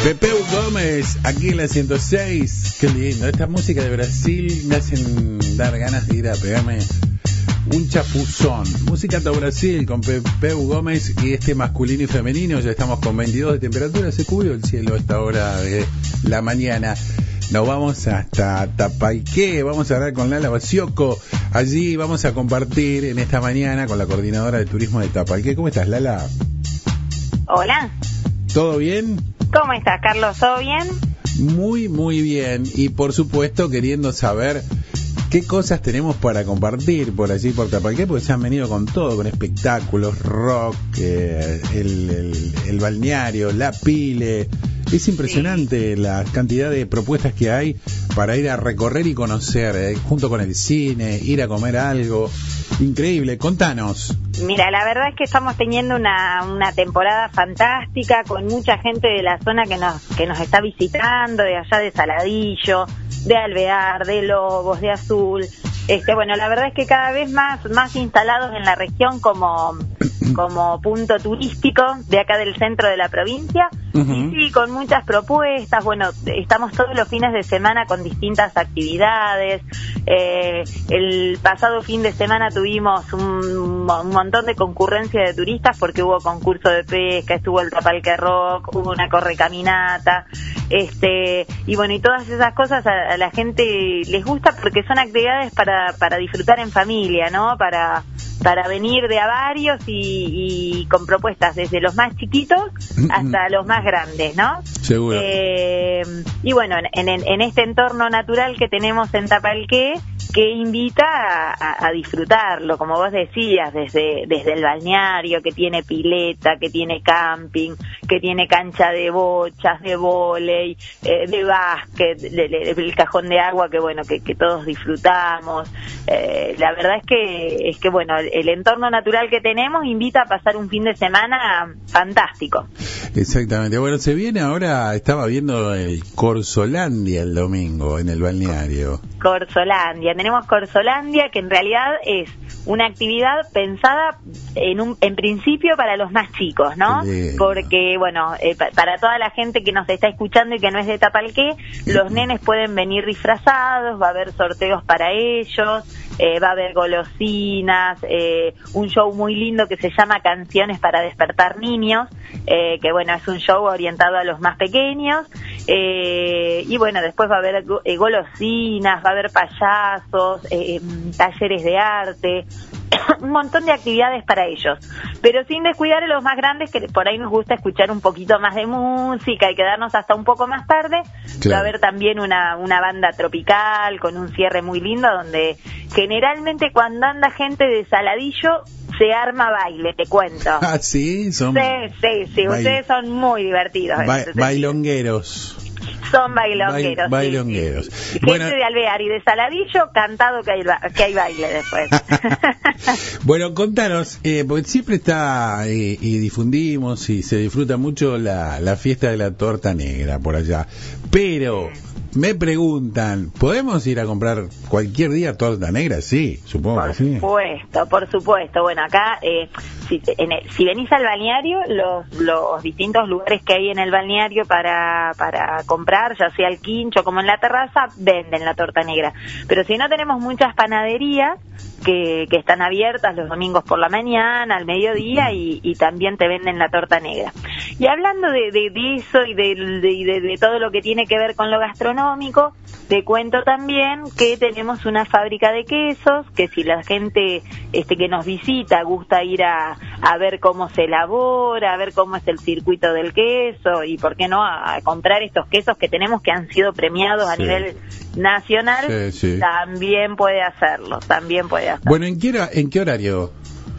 Pepeu Gómez, aquí en la 106. Qué lindo, esta música de Brasil me hacen dar ganas de ir a pegarme un chapuzón. Música de Brasil con Pepeu Gómez y este masculino y femenino. Ya estamos con 22 de temperatura, se cubrió el cielo a esta hora de la mañana. Nos vamos hasta Tapalqué, vamos a hablar con Lala Basioco. Allí vamos a compartir en esta mañana con la coordinadora de turismo de Tapalqué. ¿Cómo estás, Lala? Hola. ¿Todo bien? ¿Cómo estás, Carlos? ¿Todo bien? Muy, muy bien. Y por supuesto, queriendo saber qué cosas tenemos para compartir por allí, por Tapalqué, porque se han venido con todo, con espectáculos, rock, el balneario, la pile. Es impresionante la cantidad de propuestas que hay para ir a recorrer y conocer, junto con el cine, ir a comer algo. Increíble, contanos. Mira, la verdad es que estamos teniendo una temporada fantástica, con mucha gente de la zona que nos está visitando, de allá de Saladillo, de Alvear, de Lobos, de Azul. Bueno, la verdad es que cada vez más instalados en la región como punto turístico de acá del centro de la provincia. Y sí, con muchas propuestas. Bueno, estamos todos los fines de semana con distintas actividades. El pasado fin de semana tuvimos un montón de concurrencia de turistas porque hubo concurso de pesca, estuvo el Tapalqué Rock, hubo una correcaminata. Y bueno, y todas esas cosas a la gente les gusta porque son actividades para disfrutar en familia, ¿no? Para venir de a varios y con propuestas desde los más chiquitos hasta los más grandes, ¿no? Seguro. Y bueno, en este entorno natural que tenemos en Tapalqué, que invita a disfrutarlo, como vos decías, desde el balneario, que tiene pileta, que tiene camping, que tiene cancha de bochas, de vóley, de básquet, el cajón de agua que bueno, que todos disfrutamos. La verdad es que bueno, el entorno natural que tenemos invita a pasar un fin de semana fantástico. Exactamente. Bueno, se viene ahora, estaba viendo el Corsolandia el domingo en el balneario. Corsolandia, tenemos Corsolandia, que en realidad es una actividad pensada en principio para los más chicos, ¿no? Porque, bueno, para toda la gente que nos está escuchando y que no es de Tapalqué, los nenes pueden venir disfrazados, va a haber sorteos para ellos, va a haber golosinas, un show muy lindo que se llama Canciones para Despertar Niños, que bueno, es un show orientado a los más pequeños, y bueno, después va a haber golosinas, va a haber payasos, talleres de arte, un montón de actividades para ellos, pero sin descuidar a los más grandes, que por ahí nos gusta escuchar un poquito más de música y quedarnos hasta un poco más tarde. Claro. Va a haber también una banda tropical con un cierre muy lindo, donde generalmente cuando anda gente de Saladillo se arma baile, te cuento. Ah, sí, sí, ustedes son muy divertidos. Bailongueros. Son bailongueros. Bailongueros. Sí. Gente de Alvear y de Saladillo, cantado que hay baile después. Bueno, contanos, porque siempre está y difundimos y se disfruta mucho la fiesta de la torta negra por allá, pero me preguntan, ¿podemos ir a comprar cualquier día torta negra? Sí, supongo que sí. Por supuesto. Bueno, acá, si venís al balneario, los distintos lugares que hay en el balneario para comprar, ya sea el quincho como en la terraza, venden la torta negra. Pero si no, tenemos muchas panaderías que están abiertas los domingos por la mañana, al mediodía, y también te venden la torta negra. Y hablando de eso y de todo lo que tiene que ver con lo gastronómico, te cuento también que tenemos una fábrica de quesos, que si la gente que nos visita gusta ir a ver cómo se elabora, a ver cómo es el circuito del queso, y por qué no a comprar estos quesos que tenemos, que han sido premiados a nivel nacional, también puede hacerlo. Bueno, ¿en qué horario?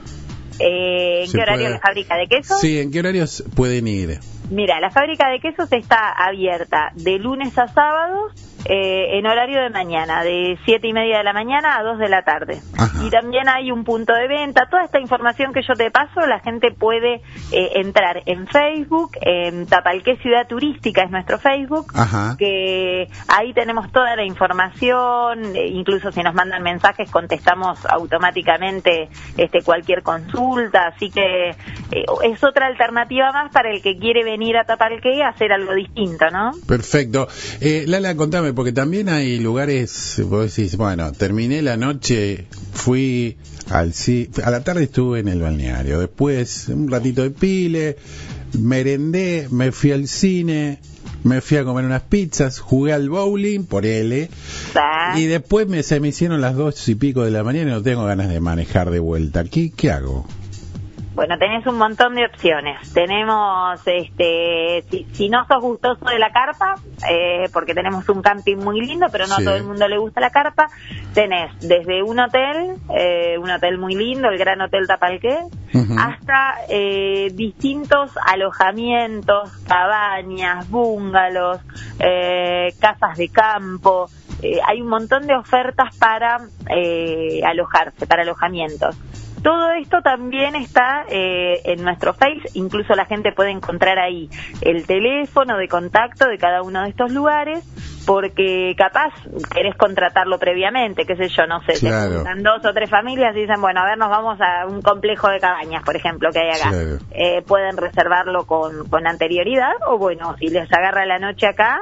¿En qué horario la fábrica de quesos? Sí, ¿en qué horarios pueden ir? Mira, la fábrica de quesos está abierta de lunes a sábados, en horario de mañana, de 7:30 de la mañana a 2 de la tarde. Ajá. Y también hay un punto de venta. Toda esta información que yo te paso, la gente puede entrar en Facebook, en Tapalqué Ciudad Turística es nuestro Facebook. Ajá. Que ahí tenemos toda la información, incluso si nos mandan mensajes contestamos automáticamente cualquier consulta, así que es otra alternativa más para el que quiere venir a Tapalqué a hacer algo distinto, ¿no? Perfecto. Lala, contame, porque también hay lugares, vos decís, bueno, terminé la noche, fui a la tarde estuve en el balneario, después un ratito de pile, merendé, me fui al cine, me fui a comer unas pizzas, jugué al bowling por L, y después se me hicieron las 2:00 de la mañana y no tengo ganas de manejar de vuelta. ¿Qué hago? Bueno, tenés un montón de opciones. Tenemos, si no sos gustoso de la carpa, porque tenemos un camping muy lindo, pero no a todo el mundo le gusta la carpa, tenés desde un hotel muy lindo, el Gran Hotel Tapalqué, hasta distintos alojamientos, cabañas, búngalos, casas de campo. Hay un montón de ofertas para alojarse, para alojamientos. Todo esto también está en nuestro Face, incluso la gente puede encontrar ahí el teléfono de contacto de cada uno de estos lugares, porque capaz querés contratarlo previamente, qué sé yo, no sé, claro. Te juntan 2 o 3 familias y dicen, bueno, a ver, nos vamos a un complejo de cabañas, por ejemplo, que hay acá. Claro. Pueden reservarlo con anterioridad, o bueno, si les agarra la noche acá,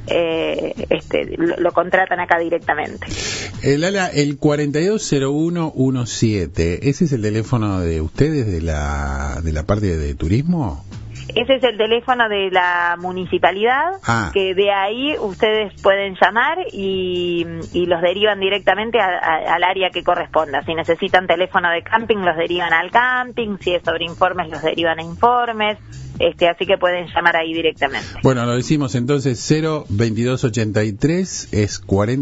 lo contratan acá directamente. Lala, el 420117, ¿ese es el teléfono de ustedes de la parte de turismo? Ese es el teléfono de la municipalidad, que de ahí ustedes pueden llamar y los derivan directamente al área que corresponda. Si necesitan teléfono de camping, los derivan al camping, si es sobre informes, los derivan a informes, así que pueden llamar ahí directamente. Bueno, lo decimos entonces, 02283 es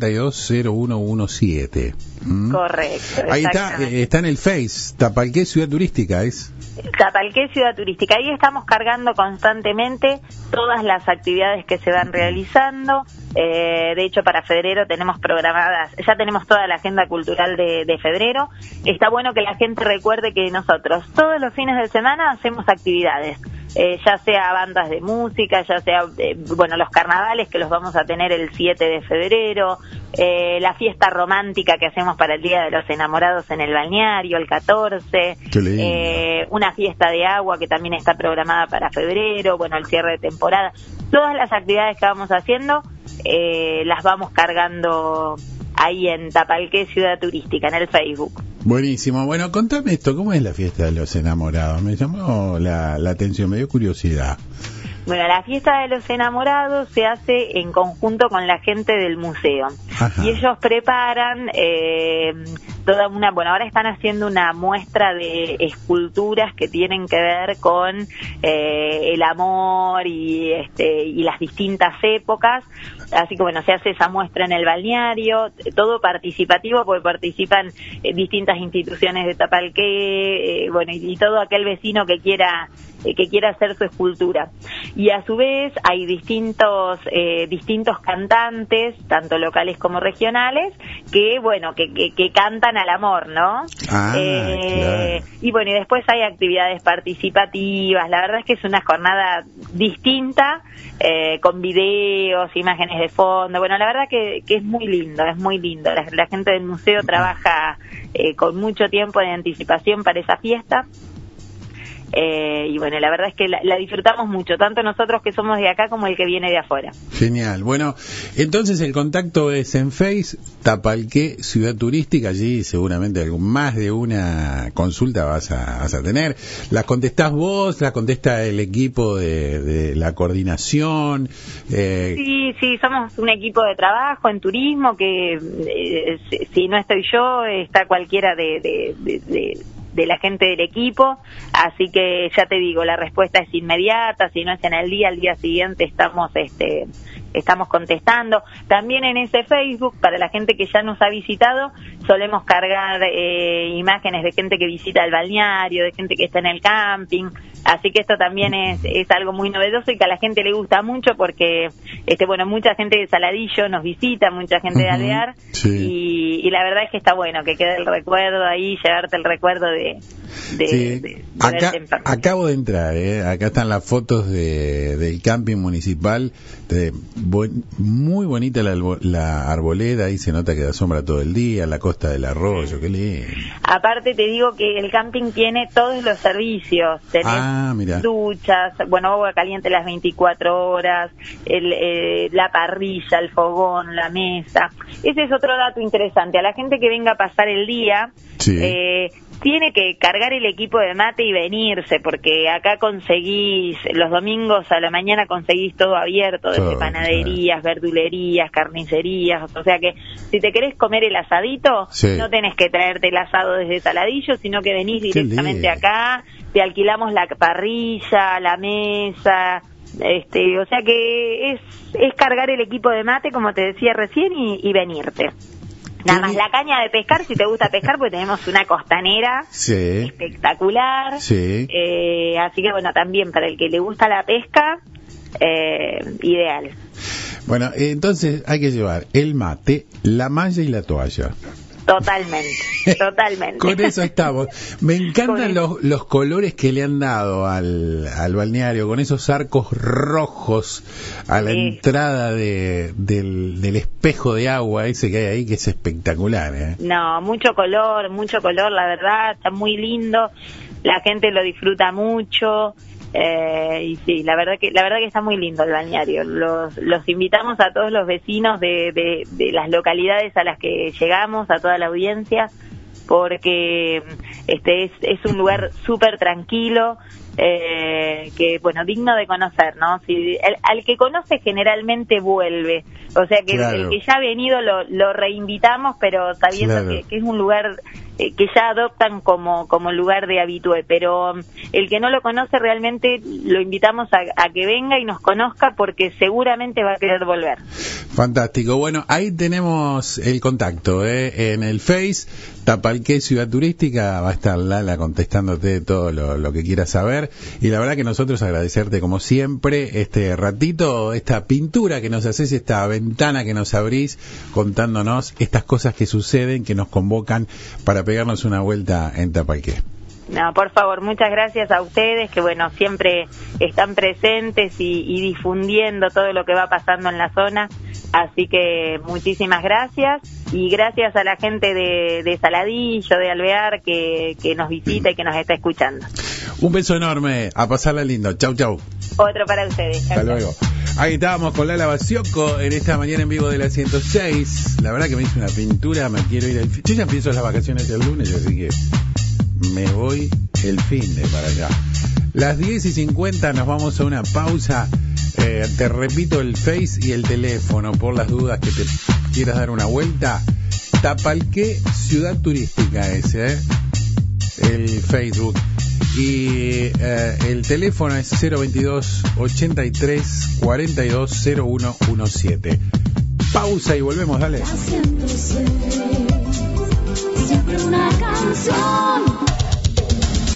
420117. Correcto. Ahí está en el Face, Tapalqué Ciudad Turística, ¿es? Tapalqué Ciudad Turística. Ahí estamos cargando constantemente todas las actividades que se van realizando. De hecho, para febrero tenemos programadas, ya tenemos toda la agenda cultural de febrero. Está bueno que la gente recuerde que nosotros todos los fines de semana hacemos actividades. Ya sea bandas de música, ya sea, los carnavales que los vamos a tener el 7 de febrero, la fiesta romántica que hacemos para el Día de los Enamorados en el balneario, el 14, una fiesta de agua que también está programada para febrero, el cierre de temporada. Todas las actividades que vamos haciendo las vamos cargando ahí en Tapalqué Ciudad Turística, en el Facebook. Buenísimo. Bueno, contame esto, ¿cómo es la fiesta de los enamorados? Me llamó la atención, me dio curiosidad. Bueno, la fiesta de los enamorados se hace en conjunto con la gente del museo. Ajá. Y ellos preparan ahora están haciendo una muestra de esculturas que tienen que ver con el amor y las distintas épocas. Así que se hace esa muestra en el balneario, todo participativo, porque participan distintas instituciones de Tapalqué, y todo aquel vecino que quiera hacer su escultura. Y a su vez hay distintos cantantes, tanto locales como regionales, que cantan al amor, ¿no? Claro. Y después hay actividades participativas. La verdad es que es una jornada distinta, con videos, imágenes de fondo. La verdad que es muy lindo, es muy lindo. La gente del museo trabaja con mucho tiempo de anticipación para esa fiesta. La verdad es que la disfrutamos mucho, tanto nosotros que somos de acá como el que viene de afuera. Genial. Bueno, entonces el contacto es en Face, Tapalqué Ciudad Turística. Allí seguramente más de una consulta vas a tener. ¿Las contestás vos? ¿La contesta el equipo de la coordinación? Sí, somos un equipo de trabajo en turismo que si no estoy yo, está cualquiera de la gente del equipo, así que ya te digo, la respuesta es inmediata. Si no es en el día, al día siguiente estamos contestando. También en ese Facebook, para la gente que ya nos ha visitado, solemos cargar imágenes de gente que visita el balneario, de gente que está en el camping, así que esto también es algo muy novedoso y que a la gente le gusta mucho porque mucha gente de Saladillo nos visita, mucha gente de Alvear, y la verdad es que está bueno que quede el recuerdo ahí, llevarte el recuerdo de acá, acabo de entrar, acá están las fotos del camping municipal, muy bonita la arboleda, ahí se nota que da sombra todo el día, la costa del arroyo, qué lindo. Aparte te digo que el camping tiene todos los servicios, tenés duchas, bueno, agua caliente las 24 horas, la parrilla, el fogón, la mesa. Ese es otro dato interesante, a la gente que venga a pasar el día, tiene que cargar el equipo de mate y venirse, porque acá conseguís, los domingos a la mañana conseguís todo abierto, desde panaderías, verdulerías, carnicerías, o sea que si te querés comer el asadito, no tenés que traerte el asado desde Saladillo, sino que venís directamente acá, te alquilamos la parrilla, la mesa, o sea que es cargar el equipo de mate, como te decía recién, y venirte. Nada más la caña de pescar, si te gusta pescar, pues tenemos una costanera espectacular. Así que bueno, también para el que le gusta la pesca, ideal. Bueno, entonces hay que llevar el mate, la malla y la toalla. Totalmente. Con eso estamos. Me encantan los colores que le han dado al balneario, con esos arcos rojos a la entrada del espejo de agua ese que hay ahí, que es espectacular. No, mucho color, la verdad, está muy lindo, la gente lo disfruta mucho. Y sí, la verdad que está muy lindo el balneario. Los invitamos a todos los vecinos de las localidades a las que llegamos, a toda la audiencia, porque es un lugar súper tranquilo, que bueno, digno de conocer, ¿no? Si, al que conoce generalmente vuelve, o sea que el que ya ha venido lo reinvitamos, pero sabiendo que es un lugar que ya adoptan como lugar de habitué, pero el que no lo conoce realmente lo invitamos a que venga y nos conozca, porque seguramente va a querer volver. Fantástico. Bueno, ahí tenemos el contacto, en el Face, Tapalqué Ciudad Turística, va a estar Lala contestándote todo lo que quieras saber, y la verdad que nosotros agradecerte como siempre este ratito, esta pintura que nos haces, esta ventana que nos abrís, contándonos estas cosas que suceden, que nos convocan para pegarnos una vuelta en Tapalqué. No, por favor, muchas gracias a ustedes, que bueno, siempre están presentes y difundiendo todo lo que va pasando en la zona, así que muchísimas gracias, y gracias a la gente de Saladillo, de Alvear, que nos visita y que nos está escuchando. Un beso enorme, a pasarla lindo, chau. Otro para ustedes. Hasta luego. Ahí estábamos con Lala Basioco en esta mañana en vivo de la 106. La verdad que me hice una pintura, me quiero ir yo ya empiezo las vacaciones el lunes, así que me voy el fin de para allá. Las 10:50 nos vamos a una pausa. Te repito el Face y el teléfono por las dudas que te quieras dar una vuelta. Tapalqué Ciudad Turística ese, el Facebook. Y el teléfono es 022 83 42 0117. Pausa y volvemos, dale.